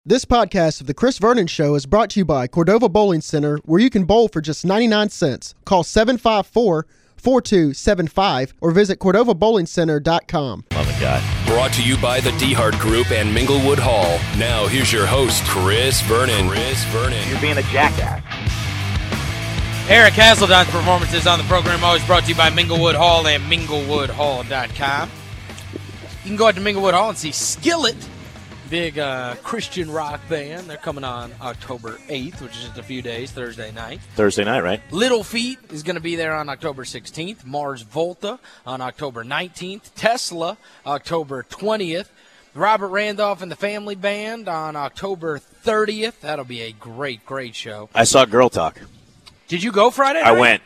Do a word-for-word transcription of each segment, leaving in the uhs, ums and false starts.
This podcast of The Chris Vernon Show is brought to you by Cordova Bowling Center, where you can bowl for just ninety-nine cents. Call seven five four, four two seven five or visit Cordova Bowling Center dot com. Love it, God. Brought to you by the DeHart Group and Minglewood Hall. Now, here's your host, Chris Vernon. Chris Vernon. You're being a jackass. Eric Hasseltine's performances on the program always brought to you by Minglewood Hall and Minglewood Hall dot com. You can go out to Minglewood Hall and see Skillet, big uh, Christian rock band. They're coming on October eighth, which is just a few days, Thursday night. Thursday night, right? Little Feat is going to be there on October sixteenth. Mars Volta on October nineteenth. Tesla, October twentieth. Robert Randolph and the Family Band on October thirtieth. That'll be a great, great show. I saw Girl Talk. Did you go Friday night? I went.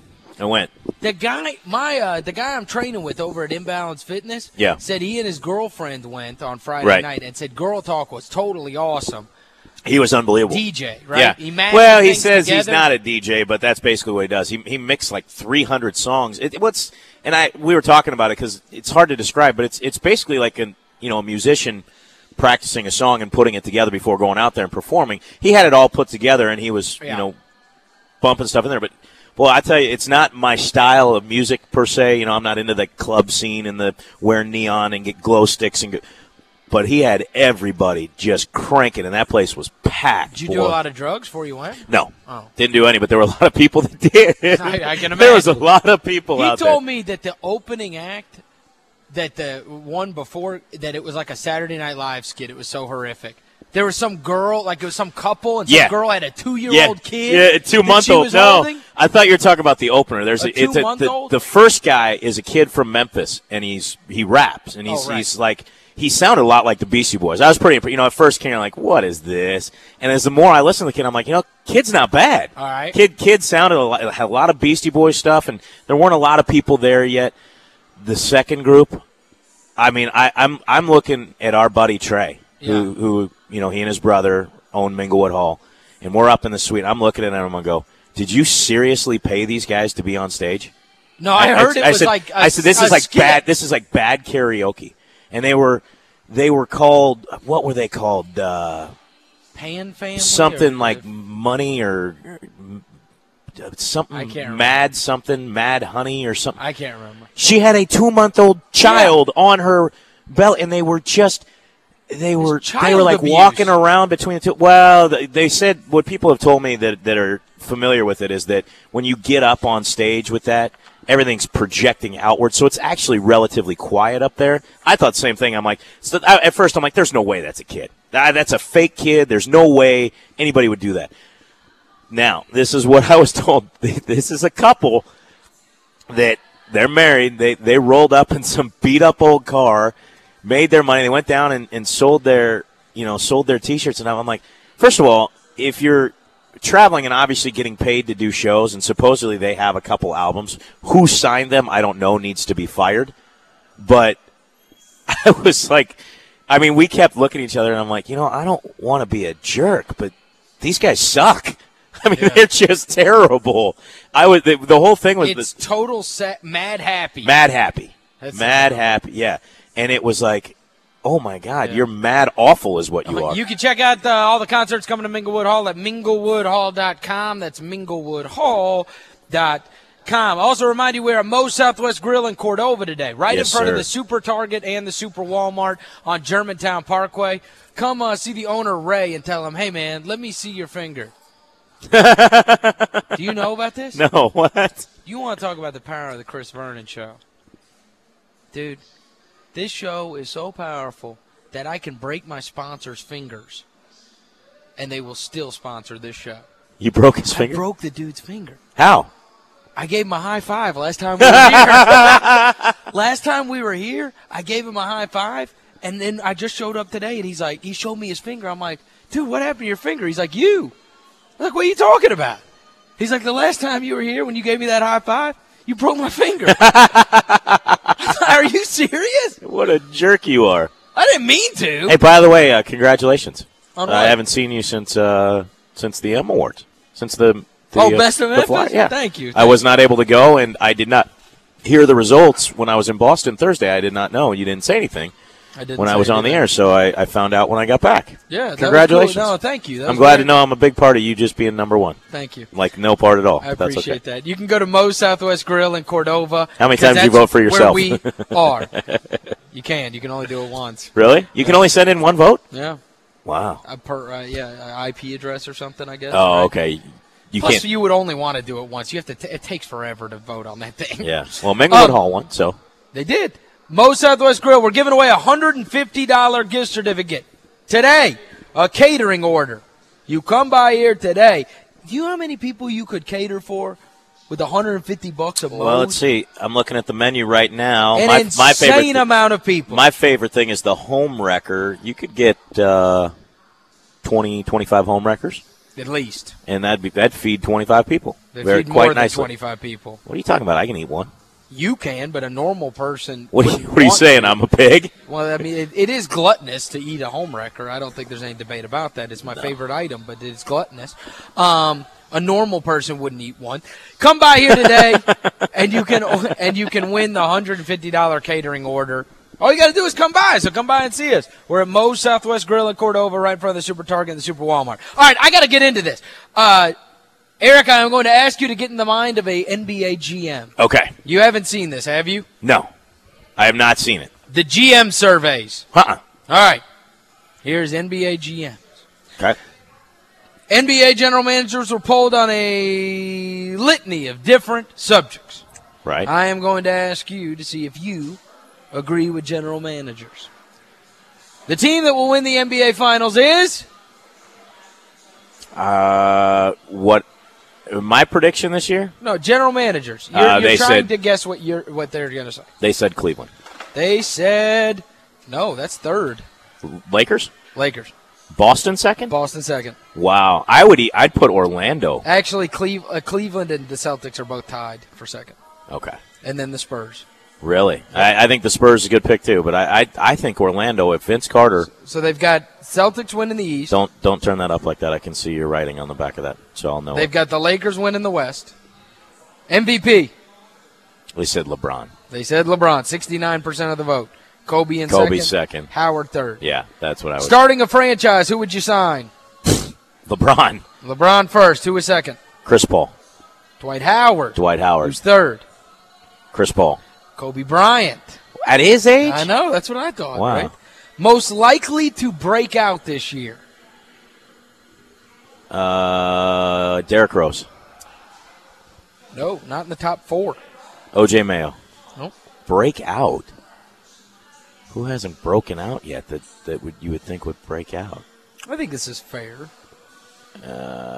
I went. The guy, my uh, the guy I'm training with over at Imbalance Fitness, yeah. said he and his girlfriend went on Friday right. night and said Girl Talk was totally awesome. He was unbelievable. D J, right? Yeah. He well, he says together. He's not a D J, but that's basically what he does. He he mixed like three hundred songs. It, what's and I we were talking about it because it's hard to describe, but it's it's basically like a you know a musician practicing a song and putting it together before going out there and performing. He had it all put together, and he was yeah. you know bumping stuff in there, but. Well, I tell you, it's not my style of music per se. You know, I'm not into the club scene and the wear neon and get glow sticks and. Go, but he had everybody just cranking, and that place was packed. Did you boy. do a lot of drugs before you went? No, oh. didn't do any. But there were a lot of people that did. I, I can imagine. There was a lot of people he out there. He told me that the opening act, that the one before, that it was like a Saturday Night Live skit. It was so horrific. There was some girl, like it was some couple, and some yeah. girl had a two-year-old yeah. kid. Yeah, a two-month-old. No, holding. I thought you were talking about the opener. There's a, a, it's a, the, the first guy is a kid from Memphis, and he's he raps, and he's oh, right. he's like he sounded a lot like the Beastie Boys. I was pretty, you know, at first came like, what is this? And as the more I listened to the kid, I'm like, you know, kid's not bad. All right, kid, kid sounded a lot, had a lot of Beastie Boys stuff, and there weren't a lot of people there yet. The second group, I mean, I, I'm I'm looking at our buddy Trey. Yeah. Who, who, you know, he and his brother own Minglewood Hall, and we're up in the suite. I'm looking at him and I'm going to go, did you seriously pay these guys to be on stage? No, I, I heard I, it I was said, like a, I said, this is like skit. bad, this is like bad karaoke. And they were, they were called, what were they called? Uh, Pan Family? Something or, like or, Money or something, I can't Mad something, Mad Honey or something. I can't remember. She had a two-month-old child yeah. on her belly, and they were just... They were they were like abuse. walking around between the two. Well, they said what people have told me that that are familiar with it is that when you get up on stage with that, everything's projecting outward, so it's actually relatively quiet up there. I thought the same thing. I'm like, so I, at first I'm like, there's no way that's a kid. That, that's a fake kid. There's no way anybody would do that. Now, this is what I was told. This is a couple that they're married. They they rolled up in some beat up old car. Made their money. They went down and, and sold their, you know, sold their T-shirts. And I'm like, first of all, if you're traveling and obviously getting paid to do shows, and supposedly they have a couple albums, who signed them, I don't know, needs to be fired. But I was like, I mean, we kept looking at each other, and I'm like, you know, I don't want to be a jerk, but these guys suck. I mean, yeah. they're just terrible. I was the, the whole thing was it's this, total set, mad happy, mad happy, That's mad so happy, yeah. And it was like, oh, my God, yeah. you're mad awful is what you I mean, are. You can check out uh, all the concerts coming to Minglewood Hall at Minglewood Hall dot com. That's Minglewood Hall dot com. Also remind you we're at Moe's Southwest Grill in Cordova today, right yes, in front sir. of the Super Target and the Super Walmart on Germantown Parkway. Come uh, see the owner, Ray, and tell him, hey, man, let me see your finger. Do you know about this? No, what? You want to talk about the power of the Chris Vernon Show. Dude. This show is so powerful that I can break my sponsor's fingers, and they will still sponsor this show. You broke his finger? I broke the dude's finger. How? I gave him a high five last time we were here. Last time we were here, I gave him a high five, and then I just showed up today, and he's like, he showed me his finger. I'm like, dude, what happened to your finger? He's like, you. I'm like, what are you talking about? He's like, the last time you were here when you gave me that high five, you broke my finger. Are you serious? What a jerk you are. I didn't mean to. Hey, by the way, uh, congratulations. Uh, I haven't seen you since uh, since the M Awards. Since the, the Oh, uh, Best of Memphis? Fly- yeah. Thank you. I was not able to go, and I did not hear the results when I was in Boston Thursday. I did not know. You didn't say anything. I didn't when I say was on the anything. air, so I, I found out when I got back. Yeah, that Congratulations. Was cool. No, thank you. That I'm was glad great. to know I'm a big part of you just being number one. Thank you. Like no part at all. I That's appreciate okay. that. You can go to Moe's Southwest Grill in Cordova. How many 'cause times do you that's vote for yourself? Where we are. You can. You can only do it once. Really? You can only send in one vote? Yeah. Wow. A per, uh, yeah, a I P address or something, I guess. Oh, right? okay. You Plus, can't. you would only want to do it once. You have to. T- it takes forever to vote on that thing. Yeah. Well, Minglewood Um, Hall won, so. They did. Moe's Southwest Grill, we're giving away a one hundred fifty dollars gift certificate today, a catering order. You come by here today. Do you know how many people you could cater for with one hundred fifty bucks a Moe's? Well, let's see. I'm looking at the menu right now. An my, insane my favorite thi- amount of people. My favorite thing is the home wrecker. You could get uh, twenty, twenty-five home wreckers, At least. and that'd be that'd feed twenty-five people. They Very feed quite more than nicely. twenty-five people. What are you talking about? I can eat one. You can, but a normal person. What are you, wouldn't what are you want saying? to. I'm a pig? Well, I mean, it, it is gluttonous to eat a home wrecker. I don't think there's any debate about that. It's my favorite item, but it's gluttonous. Um, a normal person wouldn't eat one. Come by here today, and you can and you can win the one hundred fifty dollars catering order. All you got to do is come by. So come by and see us. We're at Moe's Southwest Grill in Cordova, right in front of the Super Target and the Super Walmart. All right, I got to get into this. Uh, Eric, I'm going to ask you to get in the mind of a N B A G M. Okay. You haven't seen this, have you? No, I have not seen it. The G M surveys. Uh-uh. All right. Here's N B A G Ms. Okay. N B A general managers were polled on a litany of different subjects. Right. I am going to ask you to see if you agree with general managers. The team that will win the N B A Finals is? Uh, what? My prediction this year? No, general managers. You're, Uh, you're they trying said- to guess what you're what they're going to say. They said Cleveland. They said, no, that's third. Lakers? Lakers. Boston second? Boston second. Wow. I would. Eat, I'd put Orlando. Actually, Cleve, uh, Cleveland and the Celtics are both tied for second. Okay. And then the Spurs. Really? I, I think the Spurs is a good pick too, but I, I I think Orlando. If Vince Carter, So they've got Celtics winning the East. don't don't turn that up like that. I can see your writing on the back of that, so I'll know. They've It. got the Lakers winning the West. M V P. We said LeBron. They said LeBron, sixty-nine percent of the vote. Kobe in Kobe second. second. Howard third. Yeah, that's what I would. Starting a franchise, who would you sign? LeBron, LeBron first. Who was second? Chris Paul, Dwight Howard. Dwight Howard, Who's third? Chris Paul. Kobe Bryant. At his age? I know, that's what I thought. Wow. Right? Most likely to break out this year. Uh, Derrick Rose, No, not in the top four. O J Mayo. Nope. Break out. Who hasn't broken out yet that that would you would think would break out? I think this is fair. Uh,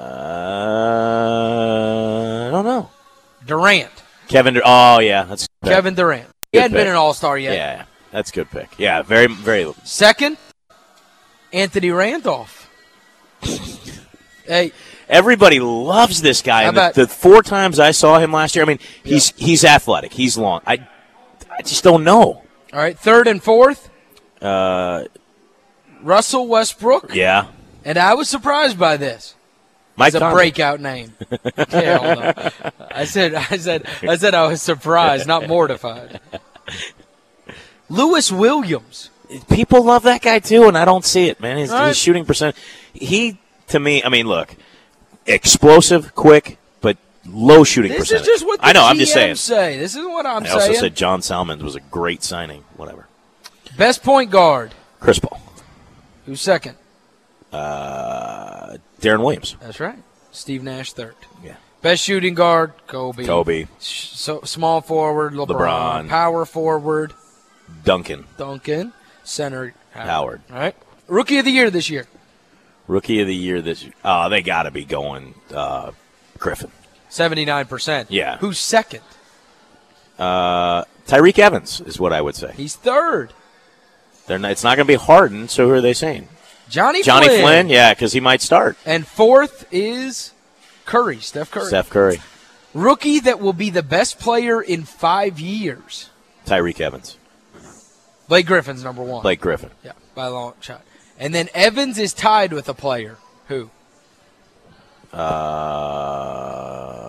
I don't know. Durant. Kevin. Dur- Oh yeah, that's good. Kevin Durant. He Good hadn't been pick. an all-star yet. Yeah, that's a good pick. Yeah, very very. Second, Anthony Randolph. Hey, Everybody loves this guy. How And the, about- the four times I saw him last year, I mean, he's he's athletic. He's long. I I just don't know. all right, third and fourth, Uh, Russell Westbrook. yeah, And I was surprised by this. Mike It's a Conley. breakout name. Hell no. I said, I said, I said, I was surprised, not mortified. Lewis Williams. People love that guy too, and I don't see it, man. His, All right. his shooting percent. He to me, I mean, look, explosive, quick, but low shooting This percentage. is just what the I know. I'm just G saying. Ms say. This is what I'm I also saying. said John Salmons was a great signing. Whatever. Best point guard. Chris Paul, Who's second? uh, Darren Williams. That's right. Steve Nash third. Yeah. Best shooting guard. Kobe. Kobe, Sh- So small forward. LeBron. LeBron. Power forward. Duncan, Duncan. Center. Howard. Howard. All right. Rookie of the year this year. Rookie of the year this year. Oh, they got to be going uh, Griffin. seventy-nine percent. Yeah. Who's second? Uh, Tyreek Evans is what I would say. He's third. They're not, it's not going to be Harden, so who are they saying? Johnny, Johnny Flynn. Flynn, yeah, because he might start. And fourth is Curry, Steph Curry. Steph Curry, Rookie that will be the best player in five years. Tyreek Evans, Blake Griffin's number one. Blake Griffin. Yeah, by a long shot. And then Evans is tied with a player. Who? Uh,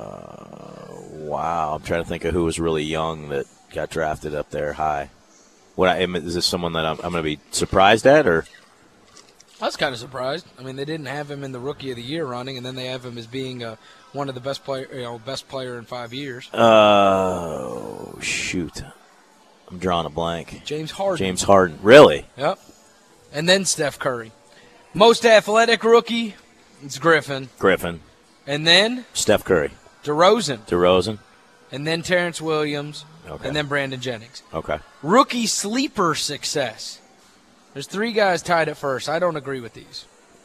wow, I'm trying to think of who was really young that got drafted up there high. What I, is this someone that I'm, I'm going to be surprised at, or? I was kind of surprised. I mean, they didn't have him in the Rookie of the Year running, and then they have him as being uh, one of the best player, you know, best player in five years. Oh, uh, shoot. I'm drawing a blank. James Harden. James Harden. Really? Yep. And then Steph Curry. Most athletic rookie, it's Griffin. Griffin. And then? Steph Curry. DeRozan. DeRozan. And then Terrence Williams. Okay. And then Brandon Jennings. Okay. Rookie sleeper success. There's three guys tied at first. I don't agree with these.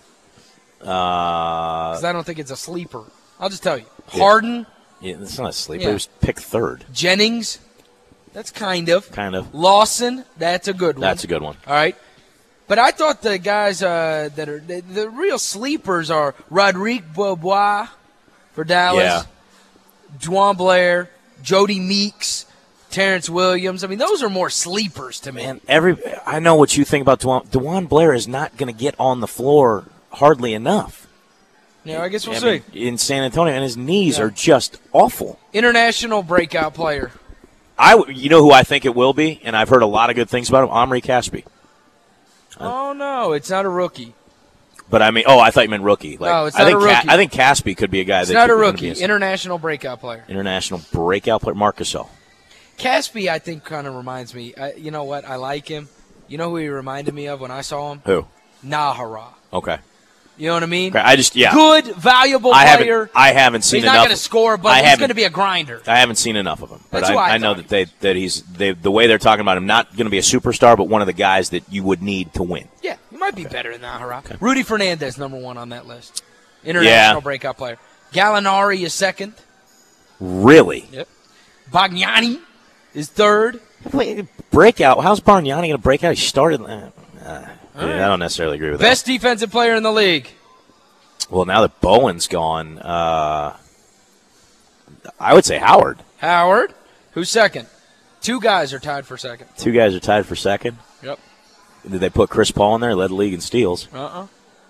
Because Uh, I don't think it's a sleeper. I'll just tell you. Harden. yeah, it's not a sleeper. Yeah. It was pick third. Jennings. That's kind of. Kind of. Lawson. That's a good one. That's a good one. All right. But I thought the guys uh, that are the, the real sleepers are Rodrigue Beaubois for Dallas, Yeah. Dwan Blair, Jody Meeks, Terrence Williams. I mean, those are more sleepers to me. Man, every I know what you think about Dewan. Dewan Blair is not going to get on the floor hardly enough. Yeah, I guess we'll I see. mean, in San Antonio, and his knees Yeah. are just awful. International breakout player. I, you know who I think it will be, and I've heard a lot of good things about him, Omri Caspi. Oh, no, it's not a rookie. But I mean, oh, I thought you meant rookie. Like, No, it's I not think a rookie. I think Caspi could be a guy It's that not could a be rookie. International breakout player. international breakout player. Marc Gasol. Caspi, I think, kind of reminds me. I, you know what? I like him. You know who he reminded me of when I saw him? Who? Nahara. Okay. You know what I mean? Okay, I just yeah. Good, valuable I player. haven't. I haven't seen He's enough. not going to score, but I he's haven't- going to be a grinder. I haven't seen enough of him, but That's I, who I I know thought that they that he's they, the way they're talking about him, not going to be a superstar, but one of the guys that you would need to win. Yeah, he might be better than Nahara. Rudy Fernandez, number one on that list. International Yeah. breakout player. Gallinari is second. Really? Yep. Bagnani is third. Wait, breakout? How's Bargnani going to break out? He started. Uh, uh, yeah, I don't necessarily agree with Best defensive player in the league. that. Well, now that Bowen's gone, uh, I would say Howard. Howard. Who's second? Two guys are tied for second. Two guys are tied for second. Yep. Did they put Chris Paul in there? Led the league in steals. Uh-uh.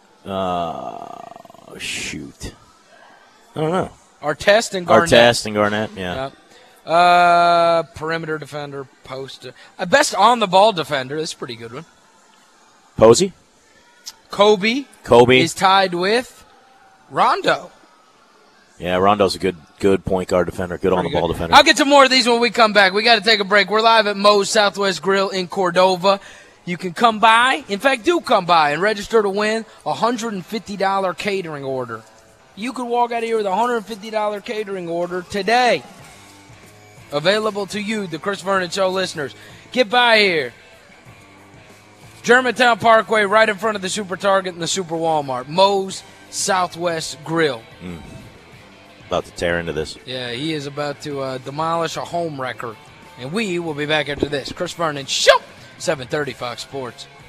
Uh, shoot. I don't know. Artest and Garnett. Artest and Garnett. Yeah. Yep. Uh, perimeter defender, post. Uh, best on-the-ball defender. That's a pretty good one. Posey. Kobe Kobe. is tied with Rondo. Yeah, Rondo's a good good point guard defender, good on the Pretty ball good. defender. I'll get to more of these when we come back. We got to take a break. We're live at Moe's Southwest Grill in Cordova. You can come by. In fact, do come by and register to win a one hundred fifty dollars catering order. You could walk out of here with a one hundred fifty dollars catering order today. Available to you, the Chris Vernon Show listeners. Get by here. Germantown Parkway, right in front of the Super Target and the Super Walmart. Moe's Southwest Grill. About to tear into this. Yeah, he is about to uh, demolish a home wrecker. And we will be back after this. Chris Vernon Show, seven thirty Fox Sports.